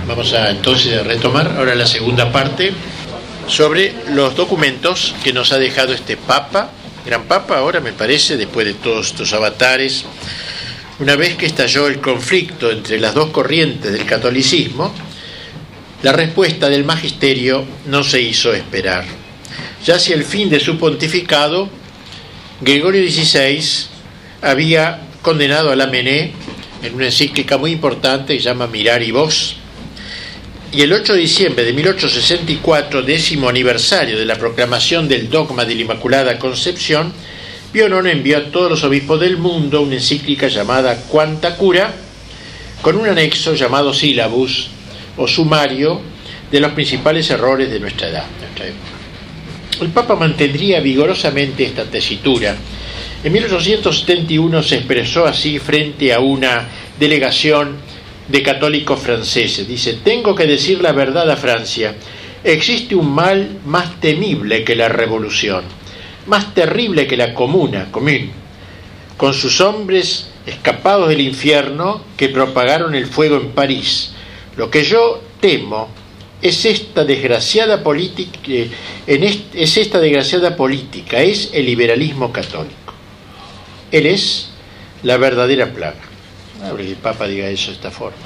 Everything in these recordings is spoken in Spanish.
Vamos a entonces retomar ahora la segunda parte sobre los documentos que nos ha dejado este Papa, gran Papa ahora me parece, después de todos estos avatares. Una vez que estalló el conflicto entre las dos corrientes del catolicismo, la respuesta del magisterio no se hizo esperar. Ya hacia el fin de su pontificado, Gregorio XVI había condenado a Lamennais en una encíclica muy importante que se llama Mirari Vos, y el 8 de diciembre de 1864, 10º aniversario de la proclamación del dogma de la Inmaculada Concepción, Pío IX envió a todos los obispos del mundo una encíclica llamada Quanta Cura, con un anexo llamado Syllabus o sumario de los principales errores de nuestra edad, nuestra época. El Papa mantendría vigorosamente esta tesitura. En 1871 se expresó así frente a una delegación de católicos franceses. Dice: tengo que decir la verdad a Francia. Existe un mal más temible que la revolución, más terrible que la comune, con sus hombres escapados del infierno que propagaron el fuego en París. Lo que yo temo es esta desgraciada política, es el liberalismo católico. Él es la verdadera plaga. Que el Papa diga eso de esta forma,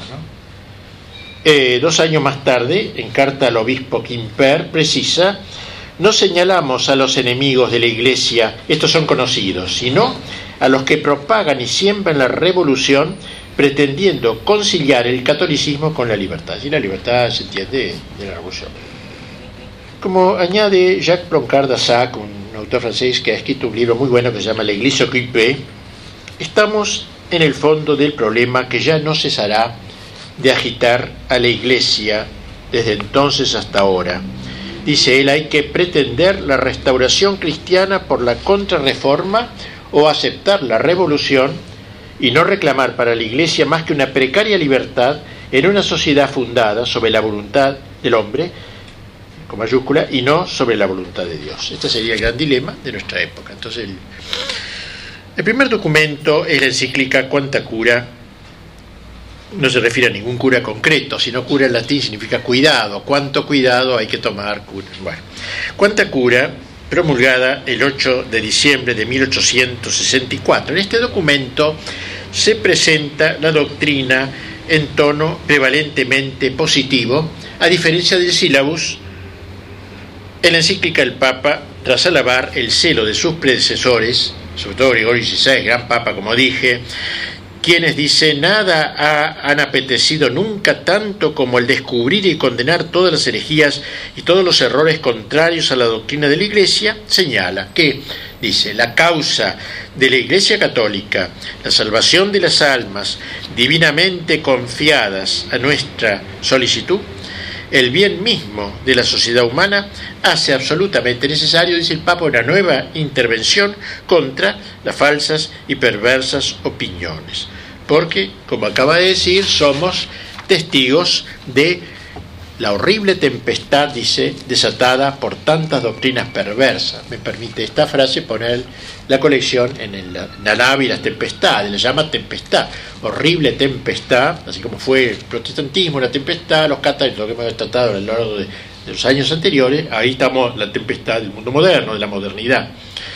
¿no? 2 años más tarde, en carta al obispo Quimper, precisa: no señalamos a los enemigos de la Iglesia, estos son conocidos, sino a los que propagan y siembran la revolución, pretendiendo conciliar el catolicismo con la libertad. Y la libertad se entiende de la revolución. Como añade Jacques Blanquart d'Assac, un autor francés que ha escrito un libro muy bueno que se llama L'Église occupée, estamos en el fondo del problema que ya no cesará de agitar a la Iglesia desde entonces hasta ahora. Dice él: hay que pretender la restauración cristiana por la contrarreforma o aceptar la revolución y no reclamar para la Iglesia más que una precaria libertad en una sociedad fundada sobre la voluntad del hombre, con mayúscula, y no sobre la voluntad de Dios. Este sería el gran dilema de nuestra época. Entonces, el primer documento es la encíclica Quanta Cura. No se refiere a ningún cura concreto, sino cura en latín significa cuidado. ¿Cuánto cuidado hay que tomar? Bueno, Quanta Cura, promulgada el 8 de diciembre de 1864. En este documento se presenta la doctrina en tono prevalentemente positivo, a diferencia del Syllabus. En la encíclica el Papa, tras alabar el celo de sus predecesores, sobre todo Gregorio XVI, gran Papa, como dije, quienes, dice, nada han apetecido nunca tanto como el descubrir y condenar todas las herejías y todos los errores contrarios a la doctrina de la Iglesia, señala que, dice, la causa de la Iglesia Católica, la salvación de las almas divinamente confiadas a nuestra solicitud, el bien mismo de la sociedad humana, hace absolutamente necesario, dice el Papa, una nueva intervención contra las falsas y perversas opiniones. Porque, como acaba de decir, somos testigos de la horrible tempestad, dice, desatada por tantas doctrinas perversas. Me permite esta frase poner la colección en la nave y las tempestades, la llama tempestad, horrible tempestad, así como fue el protestantismo, la tempestad, los católicos, lo que hemos tratado a lo largo de los años anteriores. Ahí estamos, la tempestad del mundo moderno, de la modernidad.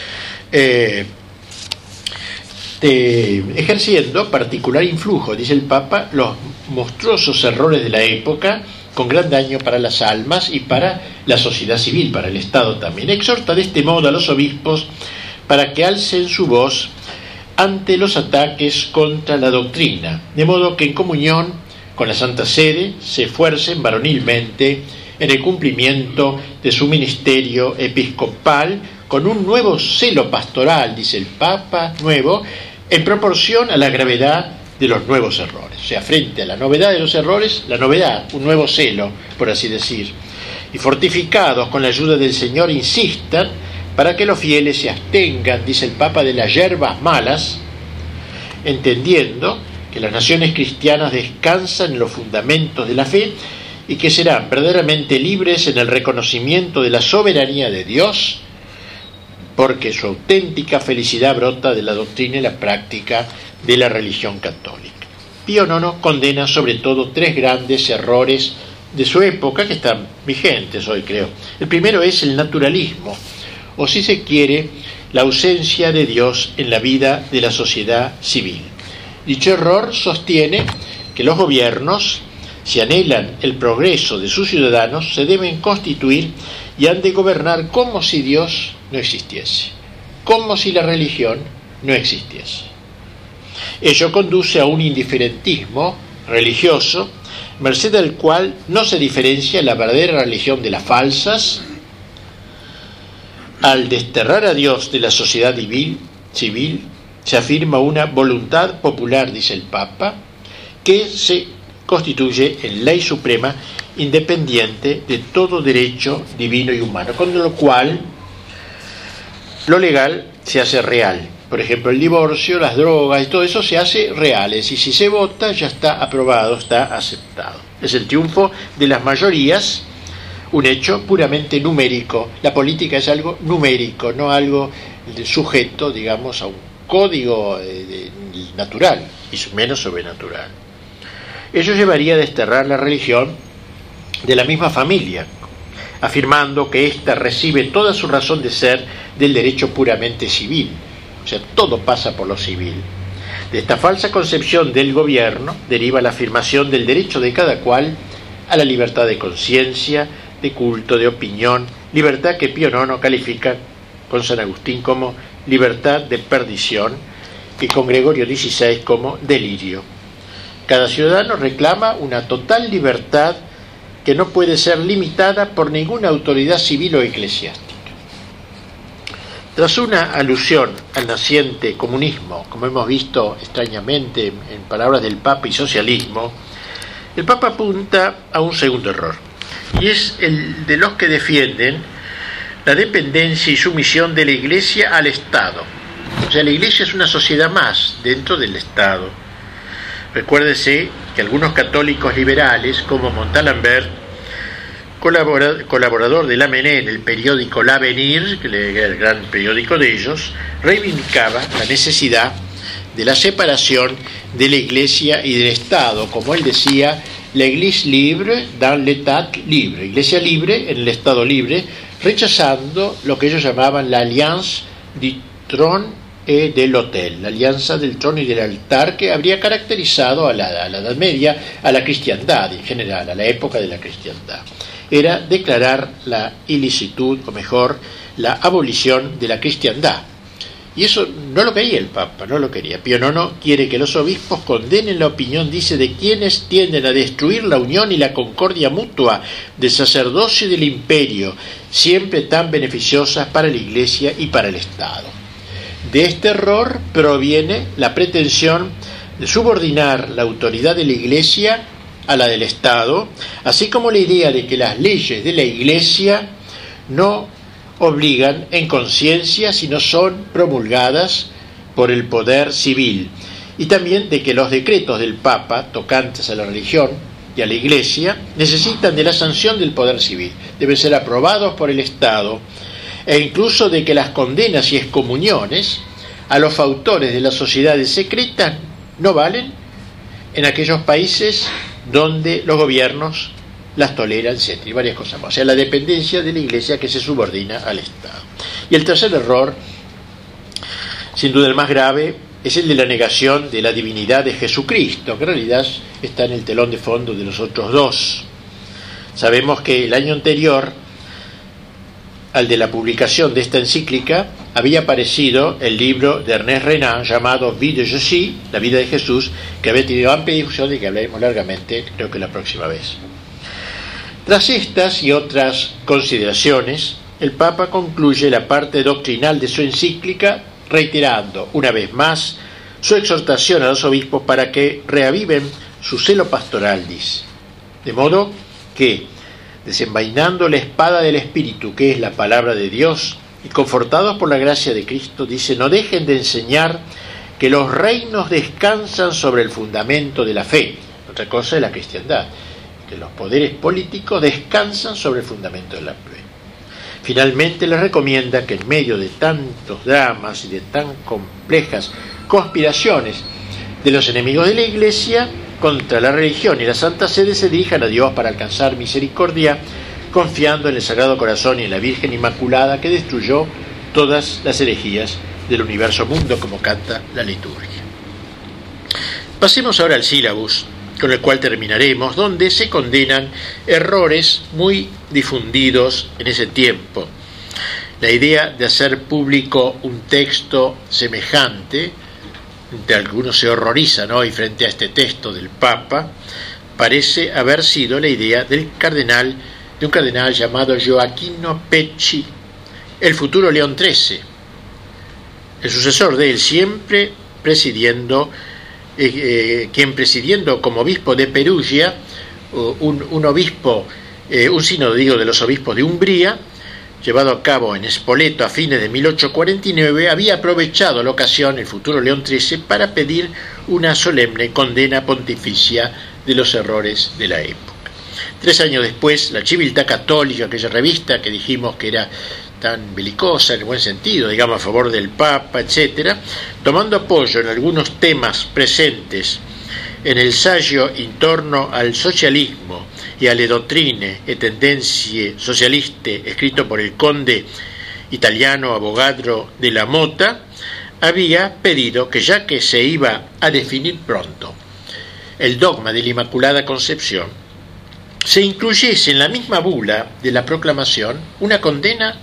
Ejerciendo particular influjo, dice el Papa, los monstruosos errores de la época, con gran daño para las almas y para la sociedad civil, para el Estado también. Exhorta de este modo a los obispos para que alcen su voz ante los ataques contra la doctrina, de modo que en comunión con la Santa Sede se esfuercen varonilmente en el cumplimiento de su ministerio episcopal con un nuevo celo pastoral, dice el Papa, nuevo, en proporción a la gravedad de los nuevos errores. O sea, frente a la novedad de los errores, la novedad, un nuevo celo, por así decir. Y fortificados con la ayuda del Señor, insistan para que los fieles se abstengan, dice el Papa, de las hierbas malas, entendiendo que las naciones cristianas descansan en los fundamentos de la fe y que serán verdaderamente libres en el reconocimiento de la soberanía de Dios, porque su auténtica felicidad brota de la doctrina y la práctica de la religión católica. Pío IX condena sobre todo 3 grandes errores de su época que están vigentes hoy, creo. El primero es el naturalismo, o si se quiere, la ausencia de Dios en la vida de la sociedad civil. Dicho error sostiene que los gobiernos, si anhelan el progreso de sus ciudadanos, se deben constituir y han de gobernar como si Dios no existiese, como si la religión no existiese. Ello conduce a un indiferentismo religioso, merced al cual no se diferencia la verdadera religión de las falsas. Al desterrar a Dios de la sociedad civil, se afirma una voluntad popular, dice el Papa, que se constituye en ley suprema independiente de todo derecho divino y humano, con lo cual lo legal se hace real. Por ejemplo, el divorcio, las drogas y todo eso se hace reales, y si se vota ya está aprobado, está aceptado. Es el triunfo de las mayorías, un hecho puramente numérico. La política es algo numérico, no algo sujeto, digamos, a un código natural, y menos sobrenatural. Ello llevaría a desterrar la religión de la misma familia, afirmando que ésta recibe toda su razón de ser del derecho puramente civil. O sea, todo pasa por lo civil. De esta falsa concepción del gobierno deriva la afirmación del derecho de cada cual a la libertad de conciencia, de culto, de opinión, libertad que Pío IX califica con San Agustín como libertad de perdición y con Gregorio XVI como delirio. Cada ciudadano reclama una total libertad que no puede ser limitada por ninguna autoridad civil o eclesiástica. Tras una alusión al naciente comunismo, como hemos visto extrañamente en palabras del Papa, y socialismo, el Papa apunta a un segundo error, y es el de los que defienden la dependencia y sumisión de la Iglesia al Estado. O sea, la Iglesia es una sociedad más dentro del Estado. Recuérdese que algunos católicos liberales, como Montalembert, colaborador de la Mené en el periódico L'Avenir, que era el gran periódico de ellos, reivindicaba la necesidad de la separación de la Iglesia y del Estado, como él decía, l'Église libre dans l'État libre, Iglesia libre en el Estado libre, rechazando lo que ellos llamaban la Alliance du Trône et de l'Autel, la alianza del trono y del altar, que habría caracterizado a la Edad Media, a la cristiandad en general, a la época de la cristiandad. Era declarar la ilicitud, o mejor, la abolición de la cristiandad. Y eso no lo quería el Papa, no lo quería. Pío IX quiere que los obispos condenen la opinión, dice, de quienes tienden a destruir la unión y la concordia mutua del sacerdocio y del imperio, siempre tan beneficiosas para la Iglesia y para el Estado. De este error proviene la pretensión de subordinar la autoridad de la Iglesia a la del Estado, así como la idea de que las leyes de la Iglesia no obligan en conciencia, sino son promulgadas por el poder civil, y también de que los decretos del Papa tocantes a la religión y a la Iglesia necesitan de la sanción del poder civil, deben ser aprobados por el Estado, e incluso de que las condenas y excomuniones a los fautores de las sociedades secretas no valen en aquellos países donde los gobiernos las toleran, etc. y varias cosas más. O sea, la dependencia de la Iglesia que se subordina al Estado. Y el tercer error, sin duda el más grave, es el de la negación de la divinidad de Jesucristo, que en realidad está en el telón de fondo de los otros dos. Sabemos que el año anterior al de la publicación de esta encíclica había aparecido el libro de Ernest Renan llamado Vie de Jésus, la vida de Jesús, que había tenido amplia difusión y que hablaremos largamente, creo que la próxima vez. Tras estas y otras consideraciones, el Papa concluye la parte doctrinal de su encíclica reiterando una vez más su exhortación a los obispos para que reaviven su celo pastoral, dice. De modo que, desenvainando la espada del Espíritu, que es la palabra de Dios, y confortados por la gracia de Cristo, dice, no dejen de enseñar que los reinos descansan sobre el fundamento de la fe. Otra cosa es la cristiandad, que los poderes políticos descansan sobre el fundamento de la fe. Finalmente les recomienda que en medio de tantos dramas y de tan complejas conspiraciones de los enemigos de la Iglesia contra la religión y la Santa Sede se dirijan a Dios para alcanzar misericordia, confiando en el Sagrado Corazón y en la Virgen Inmaculada que destruyó todas las herejías del universo mundo, como canta la liturgia. Pasemos ahora al sílabus, con el cual terminaremos, donde se condenan errores muy difundidos en ese tiempo. La idea de hacer público un texto semejante, de algunos se horrorizan hoy frente a este texto del Papa, parece haber sido la idea de un cardenal llamado Gioacchino Pecci, el futuro León XIII, el sucesor de él, siempre presidiendo, quien presidiendo como obispo de Perugia, un sínodo de los obispos de Umbría, llevado a cabo en Spoleto a fines de 1849, había aprovechado la ocasión, el futuro León XIII, para pedir una solemne condena pontificia de los errores de la época. 3 años después, la Civiltà Cattolica, aquella revista que dijimos que era tan belicosa en el buen sentido, digamos a favor del Papa, etc., tomando apoyo en algunos temas presentes en el Saggio intorno al socialismo y alle dottrine e tendenze socialiste, escrito por el conde italiano Avogadro de la Mota, había pedido que, ya que se iba a definir pronto el dogma de la Inmaculada Concepción, se incluyese en la misma bula de la proclamación una condena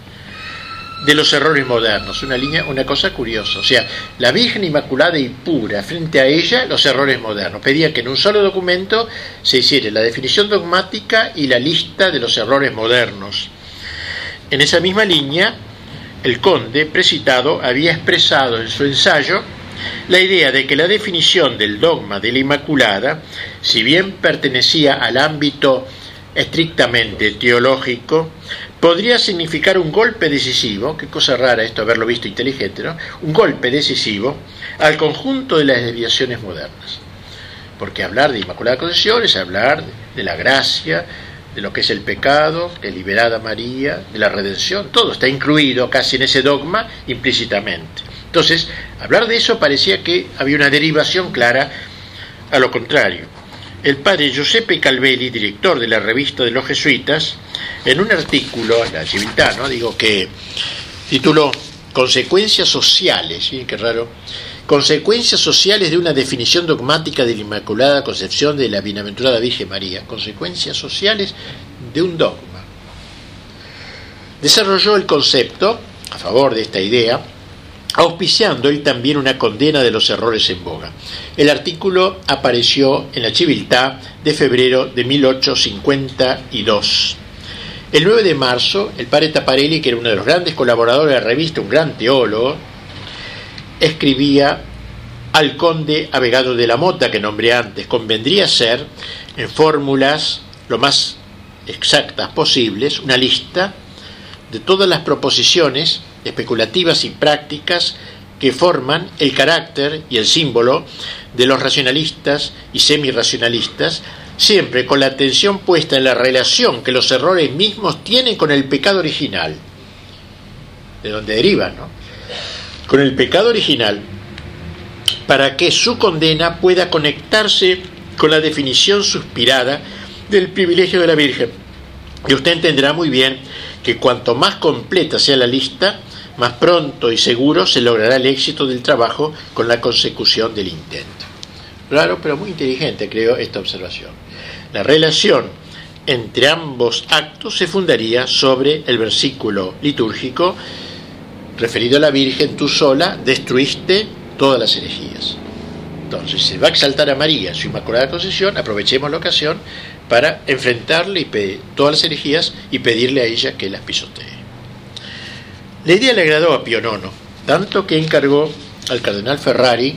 de los errores modernos, una cosa curiosa. O sea, la Virgen Inmaculada y pura, frente a ella los errores modernos. Pedía que en un solo documento se hiciera la definición dogmática y la lista de los errores modernos. En esa misma línea, el conde precitado había expresado en su ensayo la idea de que la definición del dogma de la Inmaculada, si bien pertenecía al ámbito estrictamente teológico, podría significar un golpe decisivo, qué cosa rara esto haberlo visto inteligente, ¿no? Un golpe decisivo al conjunto de las desviaciones modernas. Porque hablar de Inmaculada Concepción es hablar de la gracia, de lo que es el pecado, de liberada María, de la redención, todo está incluido casi en ese dogma implícitamente. Entonces, hablar de eso parecía que había una derivación clara a lo contrario. El padre Giuseppe Calvelli, director de la revista de los jesuitas, en un artículo, la Civiltà, que tituló Consecuencias sociales, ¿sí? Qué raro, consecuencias sociales de una definición dogmática de la Inmaculada Concepción de la Bienaventurada Virgen María, consecuencias sociales de un dogma. Desarrolló el concepto a favor de esta idea, auspiciando él también una condena de los errores en boga. El artículo apareció en la Civiltà de febrero de 1852. El 9 de marzo, el padre Taparelli, que era uno de los grandes colaboradores de la revista, un gran teólogo, escribía al conde Avogadro de la Mota, que nombré antes: convendría ser, en fórmulas lo más exactas posibles, una lista de todas las proposiciones especulativas y prácticas que forman el carácter y el símbolo de los racionalistas y semirracionalistas, siempre con la atención puesta en la relación que los errores mismos tienen con el pecado original, de donde derivan, ¿no? Con el pecado original, para que su condena pueda conectarse con la definición suspirada del privilegio de la Virgen. Y usted entenderá muy bien que cuanto más completa sea la lista, más pronto y seguro se logrará el éxito del trabajo con la consecución del intento. Raro, pero muy inteligente, creo, esta observación. La relación entre ambos actos se fundaría sobre el versículo litúrgico referido a la Virgen: tú sola destruiste todas las herejías. Entonces, se va a exaltar a María, su Inmaculada Concepción, aprovechemos la ocasión para enfrentarle y todas las herejías y pedirle a ella que las pisotee. La idea le agradó a Pío IX, tanto que encargó al cardenal Ferrari,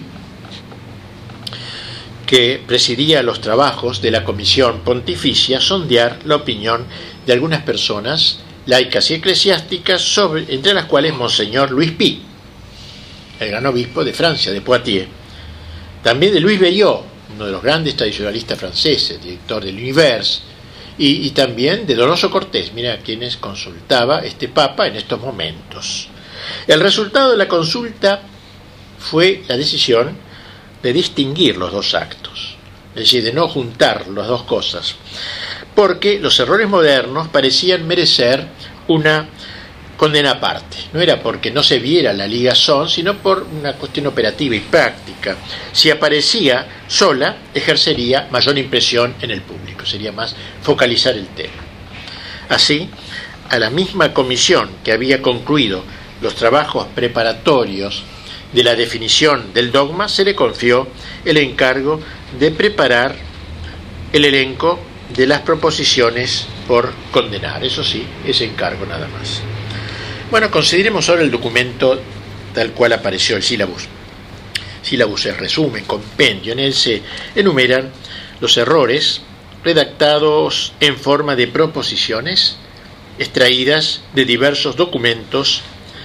que presidía los trabajos de la Comisión Pontificia, sondear la opinión de algunas personas laicas y eclesiásticas, entre las cuales Monseñor Luis Pi, el gran obispo de Francia, de Poitiers, también de Louis Belliot, uno de los grandes tradicionalistas franceses, director del Univers, y también de Donoso Cortés, mira a quienes consultaba este Papa en estos momentos. El resultado de la consulta fue la decisión de distinguir los dos actos, es decir, de no juntar las dos cosas, porque los errores modernos parecían merecer una condena aparte. No era porque no se viera la ligazón, sino por una cuestión operativa y práctica. Si aparecía sola, ejercería mayor impresión en el público, sería más focalizar el tema. Así, a la misma comisión que había concluido los trabajos preparatorios de la definición del dogma, se le confió el encargo de preparar el elenco de las proposiciones por condenar. Eso sí, ese encargo nada más. Bueno, consideremos ahora el documento tal cual apareció, el sílabus. Sílabus es resumen, compendio. En él se enumeran los errores redactados en forma de proposiciones extraídas de diversos documentos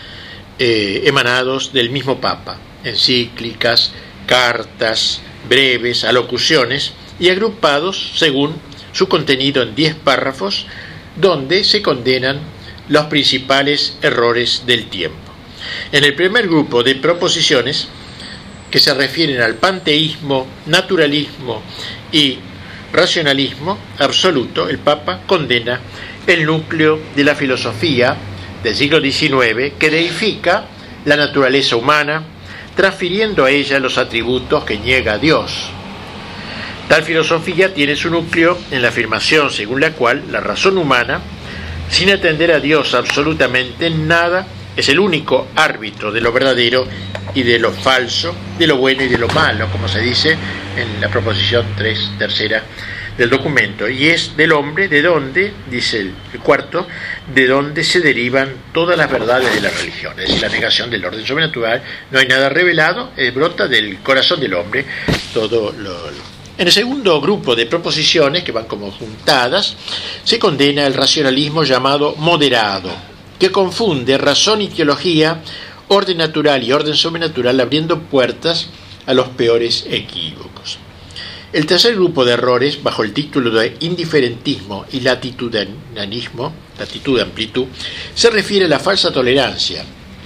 emanados del mismo Papa, encíclicas, cartas, breves, alocuciones, y agrupados según su contenido en 10 párrafos, donde se condenan los principales errores del tiempo. En el primer grupo de proposiciones, que se refieren al panteísmo, naturalismo y racionalismo absoluto, el Papa condena el núcleo de la filosofía del siglo XIX, que deifica la naturaleza humana, transfiriendo a ella los atributos que niega a Dios. Tal filosofía tiene su núcleo en la afirmación según la cual la razón humana, sin atender a Dios absolutamente en nada, es el único árbitro de lo verdadero y de lo falso, de lo bueno y de lo malo, como se dice en la proposición tercera del documento, y es del hombre de donde, dice el cuarto, de donde se derivan todas las verdades de la religión, es decir, la negación del orden sobrenatural. No hay nada revelado, brota del corazón del hombre todo lo. En el segundo grupo de proposiciones, que van como juntadas, se condena el racionalismo llamado moderado, que confunde razón y teología, orden natural y orden sobrenatural, abriendo puertas a los peores equívocos. El tercer grupo de errores, bajo el título de indiferentismo y latitudinalismo, latitud-amplitud, se refiere a la falsa tolerancia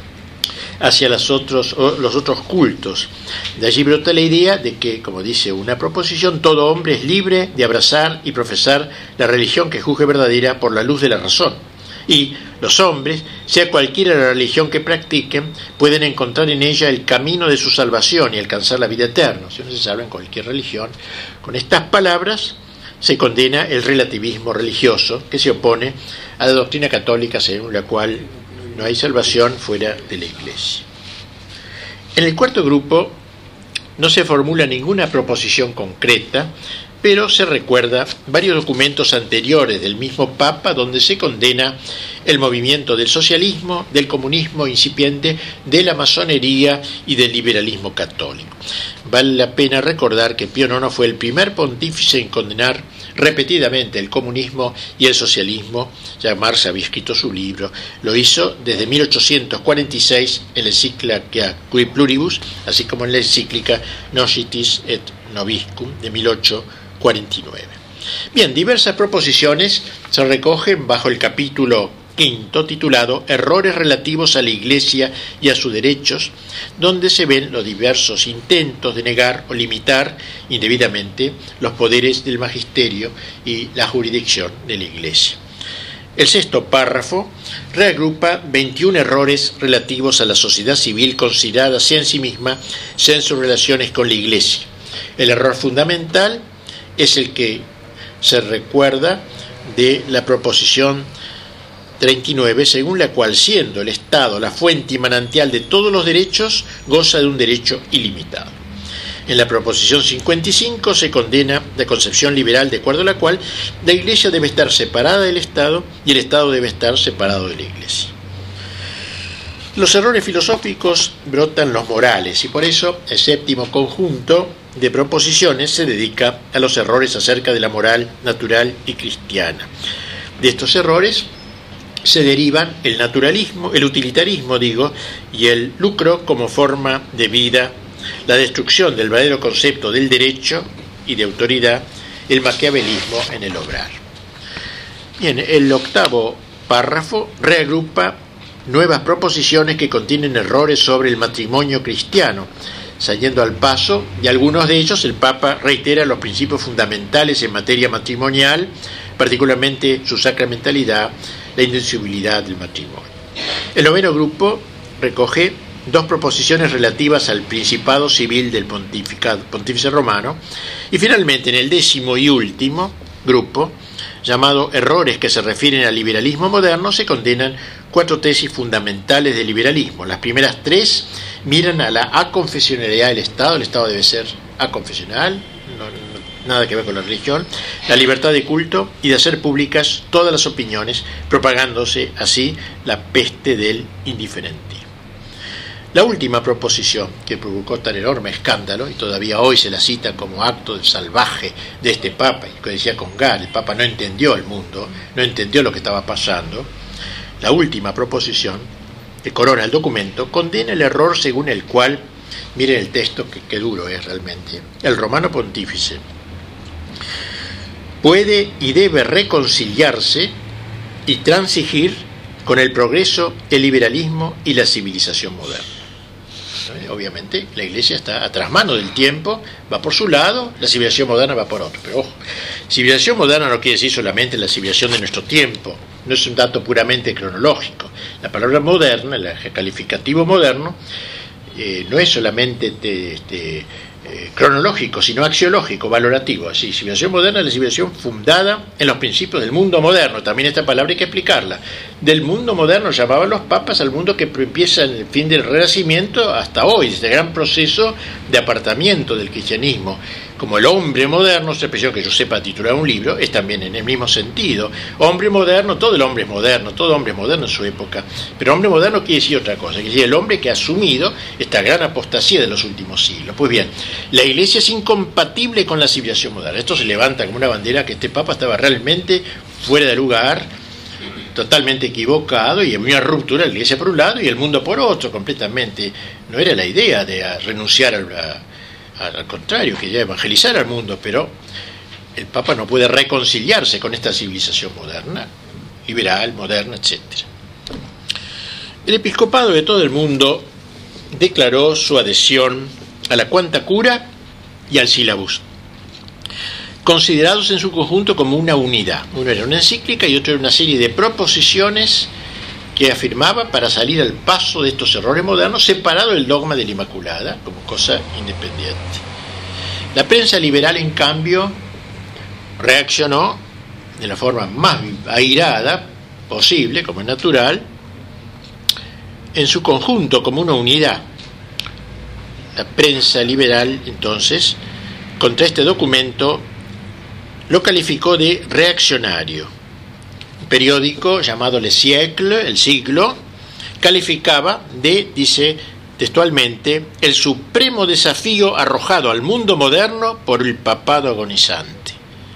hacia los otros cultos. De allí brota la idea de que, como dice una proposición, todo hombre es libre de abrazar y profesar la religión que juzgue verdadera por la luz de la razón. Y los hombres, sea cualquiera la religión que practiquen, pueden encontrar en ella el camino de su salvación y alcanzar la vida eterna. Si uno se salva en cualquier religión. Con estas palabras se condena el relativismo religioso, que se opone a la doctrina católica según la cual no hay salvación fuera de la Iglesia. En el cuarto grupo no se formula ninguna proposición concreta, pero se recuerda varios documentos anteriores del mismo Papa donde se condena el movimiento del socialismo, del comunismo incipiente, de la masonería y del liberalismo católico. Vale la pena recordar que Pío IX fue el primer pontífice en condenar repetidamente el comunismo y el socialismo. Ya Marx había escrito su libro, lo hizo desde 1846 en la encíclica Qui Pluribus, así como en la encíclica Nocitis et Noviscum de 1849. Bien, diversas proposiciones se recogen bajo el capítulo quinto titulado Errores relativos a la Iglesia y a sus derechos, donde se ven los diversos intentos de negar o limitar indebidamente los poderes del magisterio y la jurisdicción de la Iglesia. El sexto párrafo reagrupa 21 errores relativos a la sociedad civil considerada sea en sí misma, sea en sus relaciones con la Iglesia. El error fundamental es el que se recuerda de la proposición 39, según la cual, siendo el Estado la fuente y manantial de todos los derechos, goza de un derecho ilimitado. En la proposición 55 se condena la concepción liberal de acuerdo a la cual la Iglesia debe estar separada del Estado y el Estado debe estar separado de la Iglesia. Los errores filosóficos brotan los morales y por eso el séptimo conjunto de proposiciones se dedica a los errores acerca de la moral natural y cristiana. De estos errores se derivan el naturalismo, el utilitarismo, y el lucro como forma de vida, la destrucción del verdadero concepto del derecho y de autoridad, el maquiavelismo en el obrar. Bien, el octavo párrafo reagrupa nuevas proposiciones que contienen errores sobre el matrimonio cristiano, saliendo al paso, y algunos de ellos el Papa reitera los principios fundamentales en materia matrimonial, particularmente su sacramentalidad, la indivisibilidad del matrimonio. El noveno grupo recoge dos proposiciones relativas al principado civil del pontífice romano, y finalmente en el décimo y último grupo, llamado errores que se refieren al liberalismo moderno, se condenan 4 tesis fundamentales del liberalismo. Las primeras 3 miran a la aconfesionalidad del Estado. El Estado debe ser aconfesional, nada que ver con la religión, la libertad de culto y de hacer públicas todas las opiniones, propagándose así la peste del indiferentismo. La última proposición que provocó tan enorme escándalo, y todavía hoy se la cita como acto salvaje de este Papa, y que decía Congar, el Papa no entendió el mundo, no entendió lo que estaba pasando. La última proposición, que corona el documento, condena el error según el cual, miren el texto, que duro es realmente, el romano pontífice puede y debe reconciliarse y transigir con el progreso, el liberalismo y la civilización moderna. Obviamente la Iglesia está a trasmano del tiempo, va por su lado, la civilización moderna va por otro. Pero ojo, civilización moderna no quiere decir solamente la civilización de nuestro tiempo, no es un dato puramente cronológico. La palabra moderna, el calificativo moderno, no es solamente cronológico, sino axiológico, valorativo. Así, civilización moderna es la civilización fundada en los principios del mundo moderno. También esta palabra hay que explicarla. Del mundo moderno llamaban los papas al mundo que empieza en el fin del Renacimiento hasta hoy, este gran proceso de apartamiento del cristianismo. Como el hombre moderno, esta expresión que yo sepa titular un libro, es también en el mismo sentido. Hombre moderno, todo el hombre es moderno, todo hombre es moderno en su época. Pero hombre moderno quiere decir otra cosa, quiere decir el hombre que ha asumido esta gran apostasía de los últimos siglos. Pues bien, la Iglesia es incompatible con la civilización moderna. Esto se levanta como una bandera que este Papa estaba realmente fuera de lugar, totalmente equivocado, y en una ruptura de la Iglesia por un lado y el mundo por otro, completamente. No era la idea de renunciar al contrario, que ya evangelizar al mundo, pero el Papa no puede reconciliarse con esta civilización moderna, liberal, moderna, etc. El episcopado de todo el mundo declaró su adhesión a la Quanta Cura y al Syllabus, considerados en su conjunto como una unidad. Uno era una encíclica y otro era una serie de proposiciones que afirmaba para salir al paso de estos errores modernos, separado del dogma de la Inmaculada como cosa independiente. La prensa liberal, en cambio, reaccionó de la forma más airada posible, como es natural, en su conjunto como una unidad. La prensa liberal, entonces, contra este documento, lo calificó de reaccionario. Un periódico llamado Le Siècle, el siglo, calificaba de, dice textualmente, el supremo desafío arrojado al mundo moderno por el papado agonizante.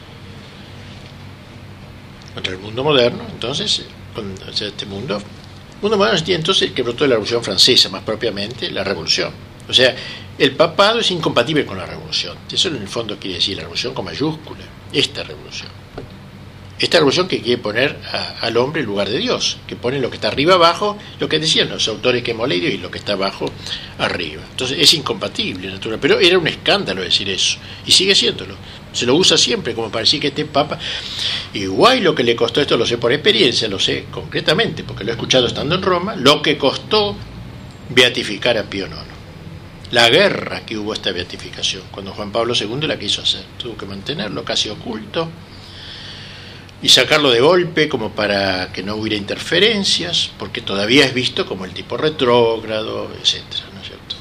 Contra el mundo moderno, entonces, este mundo moderno es entonces el que brotó de la Revolución Francesa, más propiamente la Revolución. O sea, el papado es incompatible con la revolución. Eso en el fondo quiere decir la revolución con mayúscula, esta revolución. Esta revolución que quiere poner al hombre en lugar de Dios, que pone lo que está arriba abajo, lo que decían los autores que hemos leído, y lo que está abajo arriba. Entonces es incompatible, natural. Pero era un escándalo decir eso, y sigue siéndolo. Se lo usa siempre como para decir que este Papa, igual lo que le costó, esto lo sé por experiencia, lo sé concretamente, porque lo he escuchado estando en Roma, lo que costó beatificar a Pío IX. La guerra que hubo esta beatificación, cuando Juan Pablo II la quiso hacer, tuvo que mantenerlo casi oculto y sacarlo de golpe como para que no hubiera interferencias, porque todavía es visto como el tipo retrógrado, etcétera, ¿no es cierto?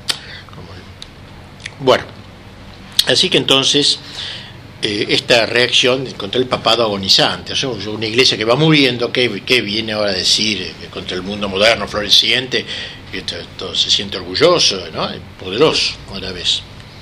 Bueno, así que entonces esta reacción contra el papado agonizante, o sea, una iglesia que va muriendo, ¿qué viene ahora a decir contra el mundo moderno floreciente? Esto se siente orgulloso, ¿no? Poderoso a la vez.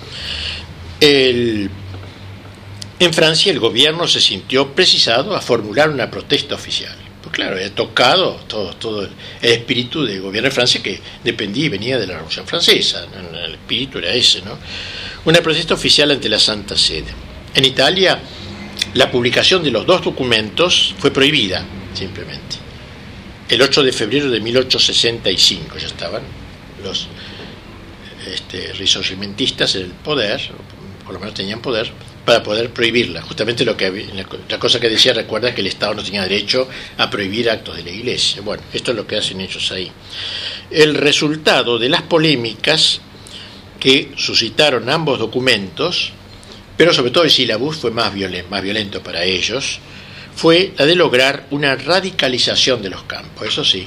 En Francia el gobierno se sintió precisado a formular una protesta oficial. Pues claro, había tocado todo el espíritu del gobierno de Francia, que dependía y venía de la Revolución Francesa, ¿no? El espíritu era ese, ¿no? Una protesta oficial ante la Santa Sede. En Italia, la publicación de los dos documentos fue prohibida, simplemente. El 8 de febrero de 1865 ya estaban risorgimentistas en el poder, por lo menos tenían poder, para poder prohibirla. Justamente la cosa que decía, recuerda que el Estado no tenía derecho a prohibir actos de la Iglesia. Bueno, esto es lo que hacen ellos ahí. El resultado de las polémicas que suscitaron ambos documentos, pero sobre todo el sílabus fue más violento para ellos, fue la de lograr una radicalización de los campos, eso sí.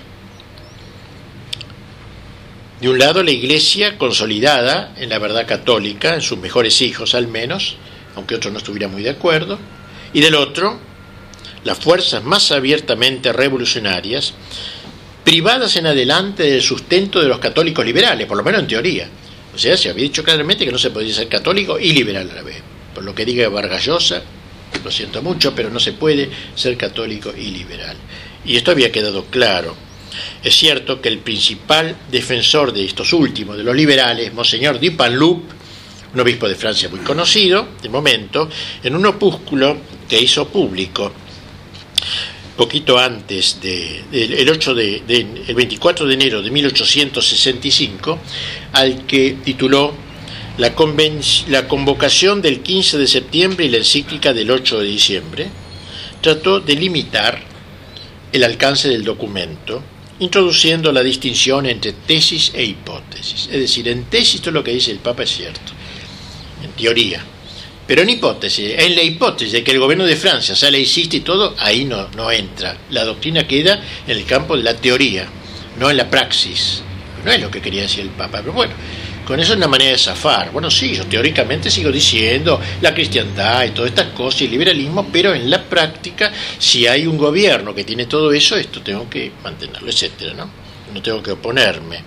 De un lado, la Iglesia consolidada en la verdad católica, en sus mejores hijos al menos, aunque otros no estuvieran muy de acuerdo, y del otro, las fuerzas más abiertamente revolucionarias, privadas en adelante del sustento de los católicos liberales, por lo menos en teoría. O sea, se había dicho claramente que no se podía ser católico y liberal a la vez. Por lo que diga Vargas Llosa, lo siento mucho, pero no se puede ser católico y liberal. Y esto había quedado claro. Es cierto que el principal defensor de estos últimos, de los liberales, Monseñor Dupanloup, un obispo de Francia muy conocido, de momento, en un opúsculo que hizo público poquito antes el 24 de enero de 1865, al que tituló la convocación del 15 de septiembre y la encíclica del 8 de diciembre, trató de limitar el alcance del documento, introduciendo la distinción entre tesis e hipótesis. Es decir, en tesis todo lo que dice el Papa es cierto, en teoría. Pero en hipótesis, en la hipótesis de que el gobierno de Francia sea laicista y todo, ahí no entra. La doctrina queda en el campo de la teoría, no en la praxis. No es lo que quería decir el Papa, pero bueno, con eso es una manera de zafar. Bueno, sí, yo teóricamente sigo diciendo la cristiandad y todas estas cosas y el liberalismo, pero en la práctica, si hay un gobierno que tiene todo eso, esto tengo que mantenerlo, etcétera, ¿no? No tengo que oponerme.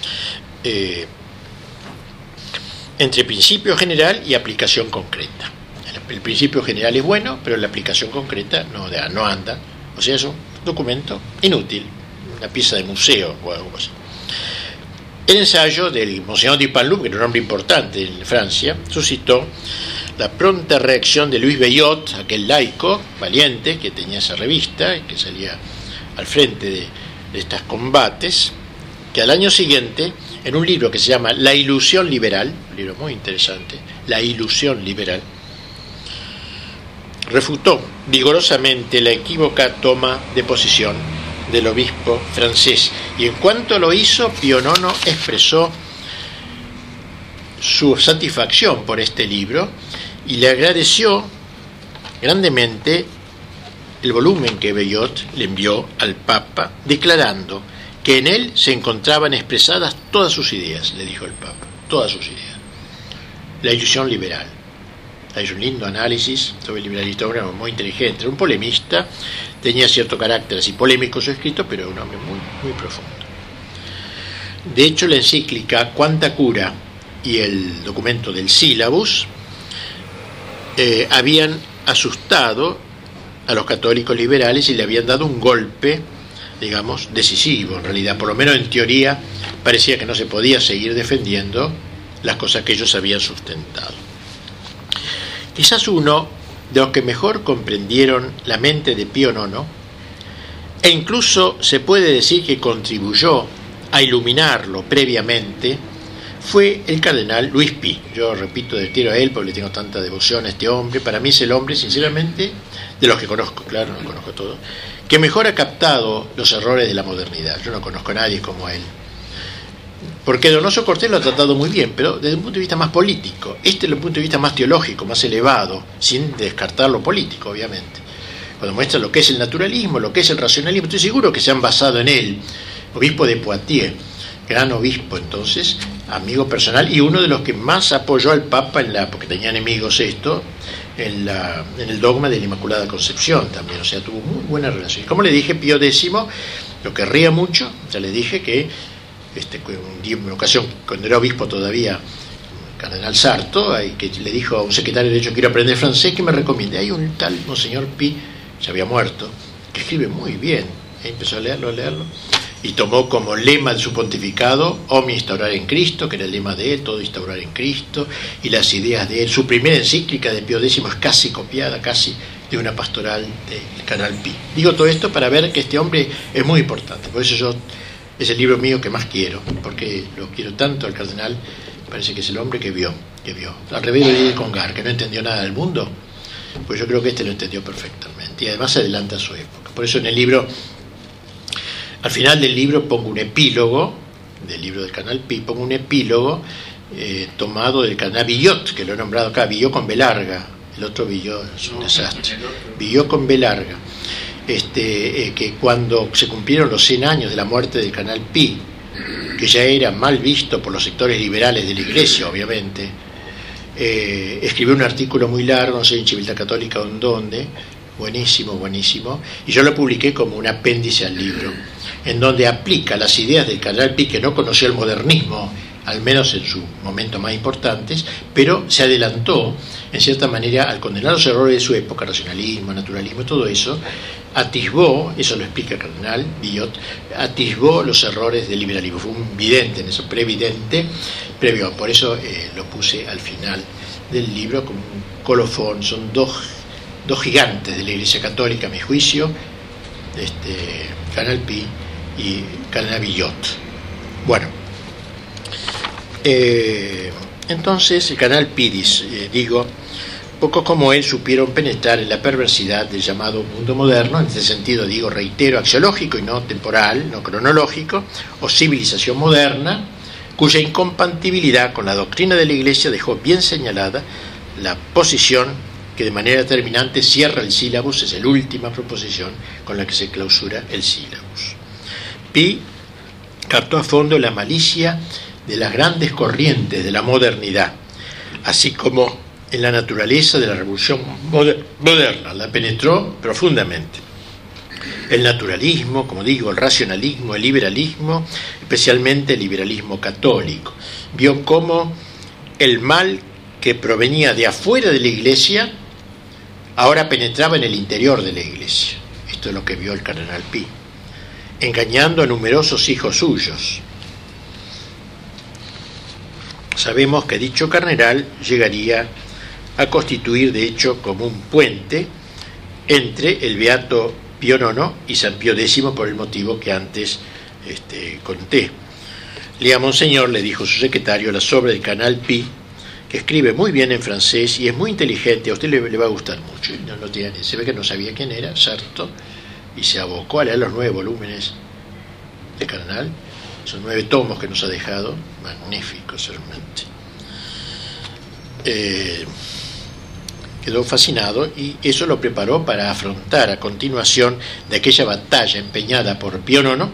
Entre principio general y aplicación concreta. El principio general es bueno, pero la aplicación concreta no anda. O sea, es un documento inútil, una pieza de museo o algo así. El ensayo del Monseñor Dupanloup, que era un hombre importante en Francia, suscitó la pronta reacción de Louis Bellot, aquel laico valiente que tenía esa revista y que salía al frente de estos combates, que al año siguiente, en un libro que se llama La ilusión liberal, un libro muy interesante, La ilusión liberal, refutó vigorosamente la equívoca toma de posición del obispo francés. Y en cuanto lo hizo, Pío IX expresó su satisfacción por este libro y le agradeció grandemente el volumen que Bellot le envió al Papa, declarando que en él se encontraban expresadas todas sus ideas, le dijo el Papa, todas sus ideas. La ilusión liberal. Hay un lindo análisis sobre el liberalismo, un hombre muy inteligente, era un polemista, tenía cierto carácter así polémico su escrito, pero un hombre muy, muy profundo. De hecho, la encíclica Quanta Cura y el documento del sílabus habían asustado a los católicos liberales y le habían dado un golpe, digamos, decisivo. En realidad, por lo menos en teoría, parecía que no se podía seguir defendiendo las cosas que ellos habían sustentado. Quizás uno de los que mejor comprendieron la mente de Pío IX, e incluso se puede decir que contribuyó a iluminarlo previamente, fue el cardenal Luis Pi. Yo repito del tiro a él porque le tengo tanta devoción a este hombre. Para mí es el hombre, sinceramente, de los que conozco, claro, no conozco todo, que mejor ha captado los errores de la modernidad. Yo no conozco a nadie como él. Porque Donoso Cortés lo ha tratado muy bien, pero desde un punto de vista más político. Este desde un punto de vista más teológico, más elevado, sin descartar lo político, obviamente. Cuando muestra lo que es el naturalismo, lo que es el racionalismo, estoy seguro que se han basado en él. Obispo de Poitiers, gran obispo entonces, amigo personal, y uno de los que más apoyó al Papa, porque tenía enemigos en el dogma de la Inmaculada Concepción también, o sea, tuvo muy buena relación. Como le dije, Pío X lo querría mucho, ya le dije que una ocasión, cuando era obispo todavía, cardenal Sarto, que le dijo a un secretario de Derecho: quiero aprender francés, que me recomiende. Hay un tal Monseñor Pi, se había muerto, que escribe muy bien. Empezó a leerlo, y tomó como lema de su pontificado Omni instaurar en Cristo, que era el lema de él, todo instaurar en Cristo, y las ideas de él. Su primera encíclica de Pío X es casi copiada, casi de una pastoral del canal Pi. Digo todo esto para ver que este hombre es muy importante, por eso es el libro mío que más quiero, porque lo quiero tanto al cardenal, parece que es el hombre que vio. Al revés de Congar, que no entendió nada del mundo, pues yo creo que este lo entendió perfectamente y además se adelanta a su época. Por eso en el libro, al final del libro pongo un epílogo, del libro del canal Pi, pongo un epílogo tomado del canal Villot, que lo he nombrado acá, Villot con B larga, el otro Villot es un desastre, Villot con B larga, que cuando se cumplieron los 100 años de la muerte del canal Pi, que ya era mal visto por los sectores liberales de la Iglesia, obviamente, escribió un artículo muy largo, no sé, en Civiltà Católica o en dónde, buenísimo, y yo lo publiqué como un apéndice al libro, en donde aplica las ideas del canal Pi, que no conoció el modernismo, al menos en sus momentos más importantes, pero se adelantó, en cierta manera, al condenar los errores de su época, racionalismo, naturalismo, todo eso, atisbó, eso lo explica el cardenal Villot, atisbó los errores del liberalismo, fue un vidente en eso, previdente, previo, por eso lo puse al final del libro como un colofón, son dos gigantes de la Iglesia Católica, a mi juicio, canal Pi y canal Villot. Bueno, entonces el canal Pi, digo, pocos como él supieron penetrar en la perversidad del llamado mundo moderno, en este sentido digo, reitero, axiológico y no temporal, no cronológico, o civilización moderna, cuya incompatibilidad con la doctrina de la Iglesia dejó bien señalada la posición que de manera determinante cierra el sílabus, es la última proposición con la que se clausura el sílabus. Pi captó a fondo la malicia de las grandes corrientes de la modernidad, así como en la naturaleza de la revolución moderna, la penetró profundamente. El naturalismo, como digo, el racionalismo, el liberalismo, especialmente el liberalismo católico, vio cómo el mal que provenía de afuera de la Iglesia ahora penetraba en el interior de la Iglesia. Esto es lo que vio el cardenal Pi, engañando a numerosos hijos suyos. Sabemos que dicho cardenal llegaría a constituir, de hecho, como un puente entre el beato Pío IX y San Pío X, por el motivo que antes conté. Lea, Monseñor, le dijo su secretario, las obras del canal Pi, que escribe muy bien en francés y es muy inteligente, a usted le va a gustar mucho. Se ve que no sabía quién era, Sarto, y se abocó a leer los 9 volúmenes del cardenal, son 9 tomos que nos ha dejado, magníficos realmente. Quedó fascinado y eso lo preparó para afrontar a continuación de aquella batalla empeñada por Pío IX,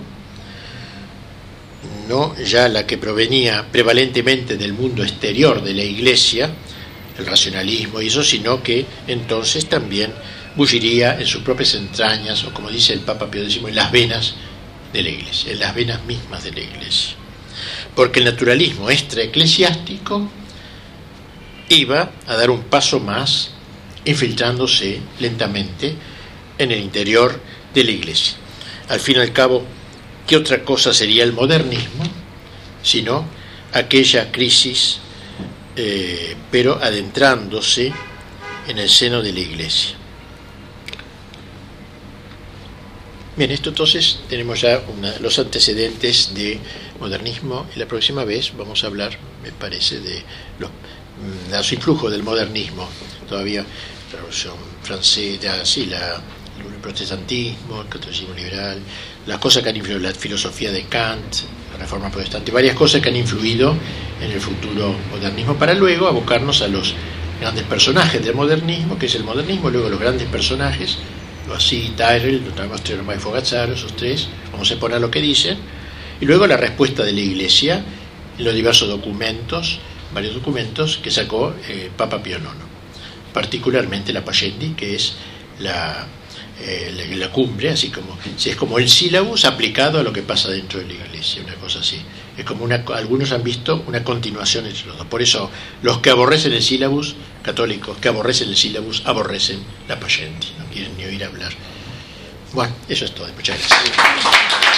no ya la que provenía prevalentemente del mundo exterior de la Iglesia, el racionalismo y eso, sino que entonces también bulliría en sus propias entrañas, o como dice el Papa Pío X, en las venas de la Iglesia, en las venas mismas de la Iglesia. Porque el naturalismo extraeclesiástico iba a dar un paso más, infiltrándose lentamente en el interior de la Iglesia. Al fin y al cabo, ¿qué otra cosa sería el modernismo sino aquella crisis, pero adentrándose en el seno de la Iglesia? Bien, esto entonces tenemos ya los antecedentes de modernismo y la próxima vez vamos a hablar, me parece, de los influjos del modernismo, todavía la Revolución Francesa, sí, el protestantismo, el catolicismo liberal, las cosas que han influido, la filosofía de Kant, la Reforma Protestante, varias cosas que han influido en el futuro modernismo, para luego abocarnos a los grandes personajes del modernismo, que es el modernismo, luego los grandes personajes, así Tyrrell, Norma y Fogazzaro, esos 3, vamos a poner lo que dicen, y luego la respuesta de la Iglesia en los diversos documentos, varios documentos que sacó Papa Pío IX, particularmente la Pascendi, que es la cumbre, así como es como el sílabus aplicado a lo que pasa dentro de la Iglesia, una cosa así. Es como algunos han visto una continuación entre los dos. Por eso los que aborrecen el sílabus, católicos que aborrecen el sílabus, aborrecen la Pascendi, no quieren ni oír hablar. Bueno, eso es todo. Muchas gracias.